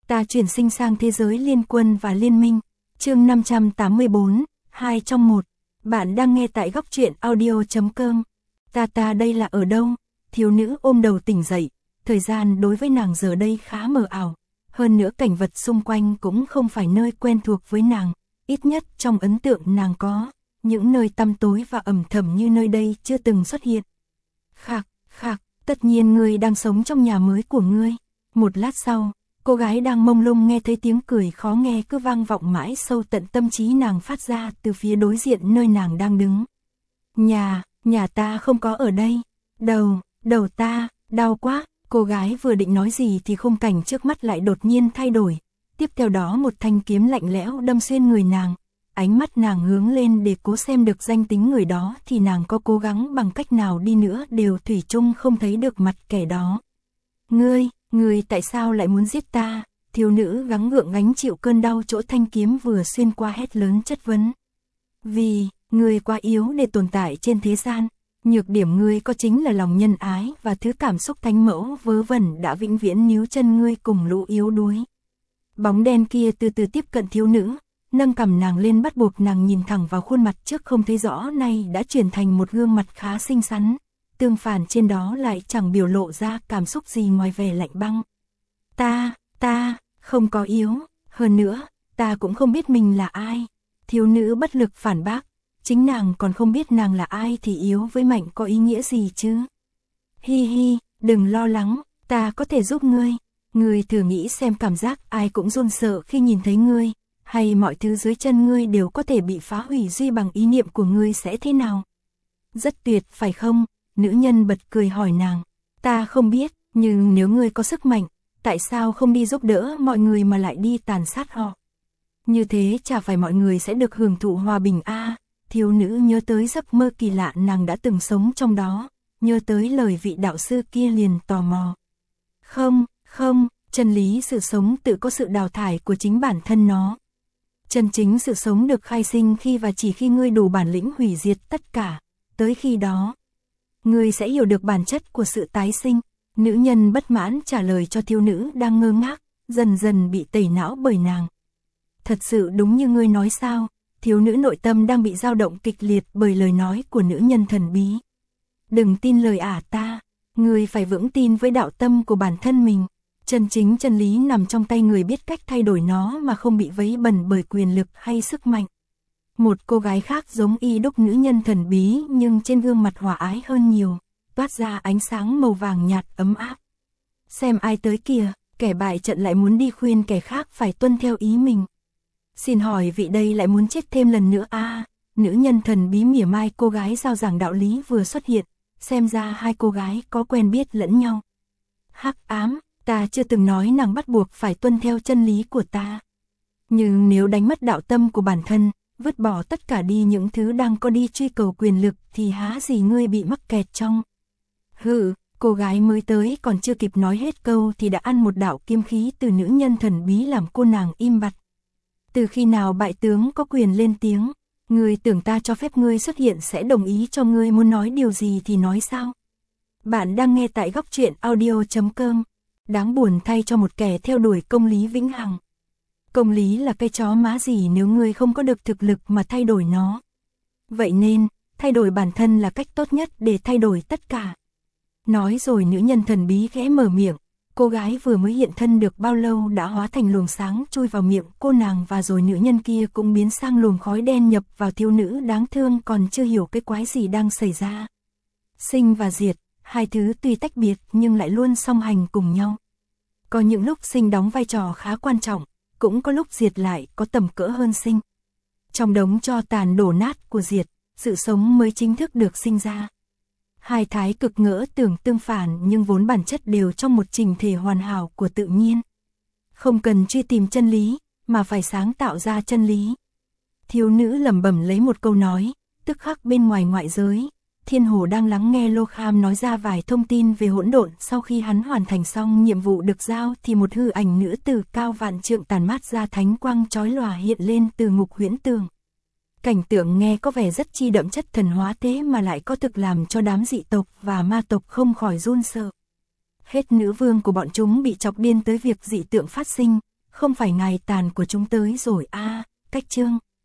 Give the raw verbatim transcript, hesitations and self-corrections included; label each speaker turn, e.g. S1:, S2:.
S1: Ta chuyển sinh sang thế giới liên quân và liên minh. Chương năm trăm tám mươi bốn, hai trong một. Bạn đang nghe tại góc truyện audio chấm com. Ta ta đây là ở đâu? Thiếu nữ ôm đầu tỉnh dậy. Thời gian đối với nàng giờ đây khá mờ ảo. Hơn nữa cảnh vật xung quanh cũng không phải nơi quen thuộc với nàng. Ít nhất trong ấn tượng nàng có. Những nơi tăm tối và ẩm thầm như nơi đây chưa từng xuất hiện. Khạc, khạc, tất nhiên ngươi đang sống trong nhà mới của ngươi. Một lát sau, cô gái đang mông lung nghe thấy tiếng cười khó nghe cứ vang vọng mãi sâu tận tâm trí nàng phát ra từ phía đối diện nơi nàng đang đứng. Nhà, nhà ta không có ở đây. Đầu, đầu ta, đau quá. Cô gái vừa định nói gì thì khung cảnh trước mắt lại đột nhiên thay đổi. Tiếp theo đó một thanh kiếm lạnh lẽo đâm xuyên người nàng. Ánh mắt nàng hướng lên để cố xem được danh tính người đó thì nàng có cố gắng bằng cách nào đi nữa đều thủy chung không thấy được mặt kẻ đó. Ngươi, ngươi tại sao lại muốn giết ta? Thiếu nữ gắng gượng gánh chịu cơn đau chỗ thanh kiếm vừa xuyên qua hét lớn chất vấn. Vì, ngươi quá yếu để tồn tại trên thế gian. Nhược điểm ngươi có chính là lòng nhân ái và thứ cảm xúc thánh mẫu vớ vẩn đã vĩnh viễn níu chân ngươi cùng lũ yếu đuối. Bóng đen kia từ từ tiếp cận thiếu nữ, nâng cằm nàng lên bắt buộc nàng nhìn thẳng vào khuôn mặt trước không thấy rõ này đã chuyển thành một gương mặt khá xinh xắn. Tương phản trên đó lại chẳng biểu lộ ra cảm xúc gì ngoài vẻ lạnh băng. Ta, ta, không có yếu, hơn nữa, ta cũng không biết mình là ai. Thiếu nữ bất lực phản bác, chính nàng còn không biết nàng là ai thì yếu với mạnh có ý nghĩa gì chứ. Hi hi, đừng lo lắng, ta có thể giúp ngươi. Ngươi thử nghĩ xem cảm giác ai cũng run sợ khi nhìn thấy ngươi, hay mọi thứ dưới chân ngươi đều có thể bị phá hủy duy bằng ý niệm của ngươi sẽ thế nào. Rất tuyệt phải không? Nữ nhân bật cười hỏi nàng. Ta không biết, nhưng nếu ngươi có sức mạnh, tại sao không đi giúp đỡ mọi người mà lại đi tàn sát họ? Như thế chả phải mọi người sẽ được hưởng thụ hòa bình a? À, thiếu nữ nhớ tới giấc mơ kỳ lạ nàng đã từng sống trong đó, nhớ tới lời vị đạo sư kia liền tò mò. Không, không, chân lý sự sống tự có sự đào thải của chính bản thân nó. Chân chính sự sống được khai sinh khi và chỉ khi ngươi đủ bản lĩnh hủy diệt tất cả, tới khi đó ngươi sẽ hiểu được bản chất của sự tái sinh. Nữ nhân bất mãn trả lời cho thiếu nữ đang ngơ ngác, dần dần bị tẩy não bởi nàng. Thật sự đúng như ngươi nói sao? Thiếu nữ nội tâm đang bị dao động kịch liệt bởi lời nói của nữ nhân thần bí. Đừng tin lời ả ta, ngươi phải vững tin với đạo tâm của bản thân mình. Chân chính chân lý nằm trong tay người biết cách thay đổi nó mà không bị vấy bẩn bởi quyền lực hay sức mạnh. Một cô gái khác giống y đúc nữ nhân thần bí nhưng trên gương mặt hòa ái hơn nhiều, toát ra ánh sáng màu vàng nhạt ấm áp. Xem ai tới kìa, kẻ bại trận lại muốn đi khuyên kẻ khác phải tuân theo ý mình. Xin hỏi vị đây lại muốn chết thêm lần nữa a? À, nữ nhân thần bí mỉa mai cô gái giao giảng đạo lý vừa xuất hiện, xem ra hai cô gái có quen biết lẫn nhau. Hắc ám, ta chưa từng nói nàng bắt buộc phải tuân theo chân lý của ta. Nhưng nếu đánh mất đạo tâm của bản thân, vứt bỏ tất cả đi những thứ đang có đi truy cầu quyền lực thì há gì ngươi bị mắc kẹt trong. Hừ, cô gái mới tới còn chưa kịp nói hết câu thì đã ăn một đạo kiếm khí từ nữ nhân thần bí làm cô nàng im bặt. Từ khi nào bại tướng có quyền lên tiếng, ngươi tưởng ta cho phép ngươi xuất hiện sẽ đồng ý cho ngươi muốn nói điều gì thì nói sao? Bạn đang nghe tại góc truyện audio chấm com. Đáng buồn thay cho một kẻ theo đuổi công lý vĩnh hằng. Công lý là cái chó má gì nếu ngươi không có được thực lực mà thay đổi nó. Vậy nên, thay đổi bản thân là cách tốt nhất để thay đổi tất cả. Nói rồi nữ nhân thần bí khẽ mở miệng, cô gái vừa mới hiện thân được bao lâu đã hóa thành luồng sáng chui vào miệng cô nàng và rồi nữ nhân kia cũng biến sang luồng khói đen nhập vào thiếu nữ đáng thương còn chưa hiểu cái quái gì đang xảy ra. Sinh và diệt, hai thứ tuy tách biệt nhưng lại luôn song hành cùng nhau. Có những lúc sinh đóng vai trò khá quan trọng, cũng có lúc diệt lại có tầm cỡ hơn sinh. Trong đống tro tàn đổ nát của diệt, sự sống mới chính thức được sinh ra. Hai thái cực ngỡ tưởng tương phản nhưng vốn bản chất đều trong một trình thể hoàn hảo của tự nhiên. Không cần truy tìm chân lý, mà phải sáng tạo ra chân lý. Thiếu nữ lẩm bẩm lấy một câu nói, tức khắc bên ngoài ngoại giới, Thiên Hồ đang lắng nghe Lô Kham nói ra vài thông tin về hỗn độn. Sau khi hắn hoàn thành xong nhiệm vụ được giao thì một hư ảnh nữ tử cao vạn trượng tàn mát ra thánh quang chói lòa hiện lên từ ngục huyễn tường. Cảnh tượng nghe có vẻ rất chi đậm chất thần hóa thế mà lại có thực làm cho đám dị tộc và ma tộc không khỏi run sợ. Hết nữ vương của bọn chúng bị chọc điên tới việc dị tượng phát sinh, không phải ngày tàn của chúng tới rồi a. Cách chương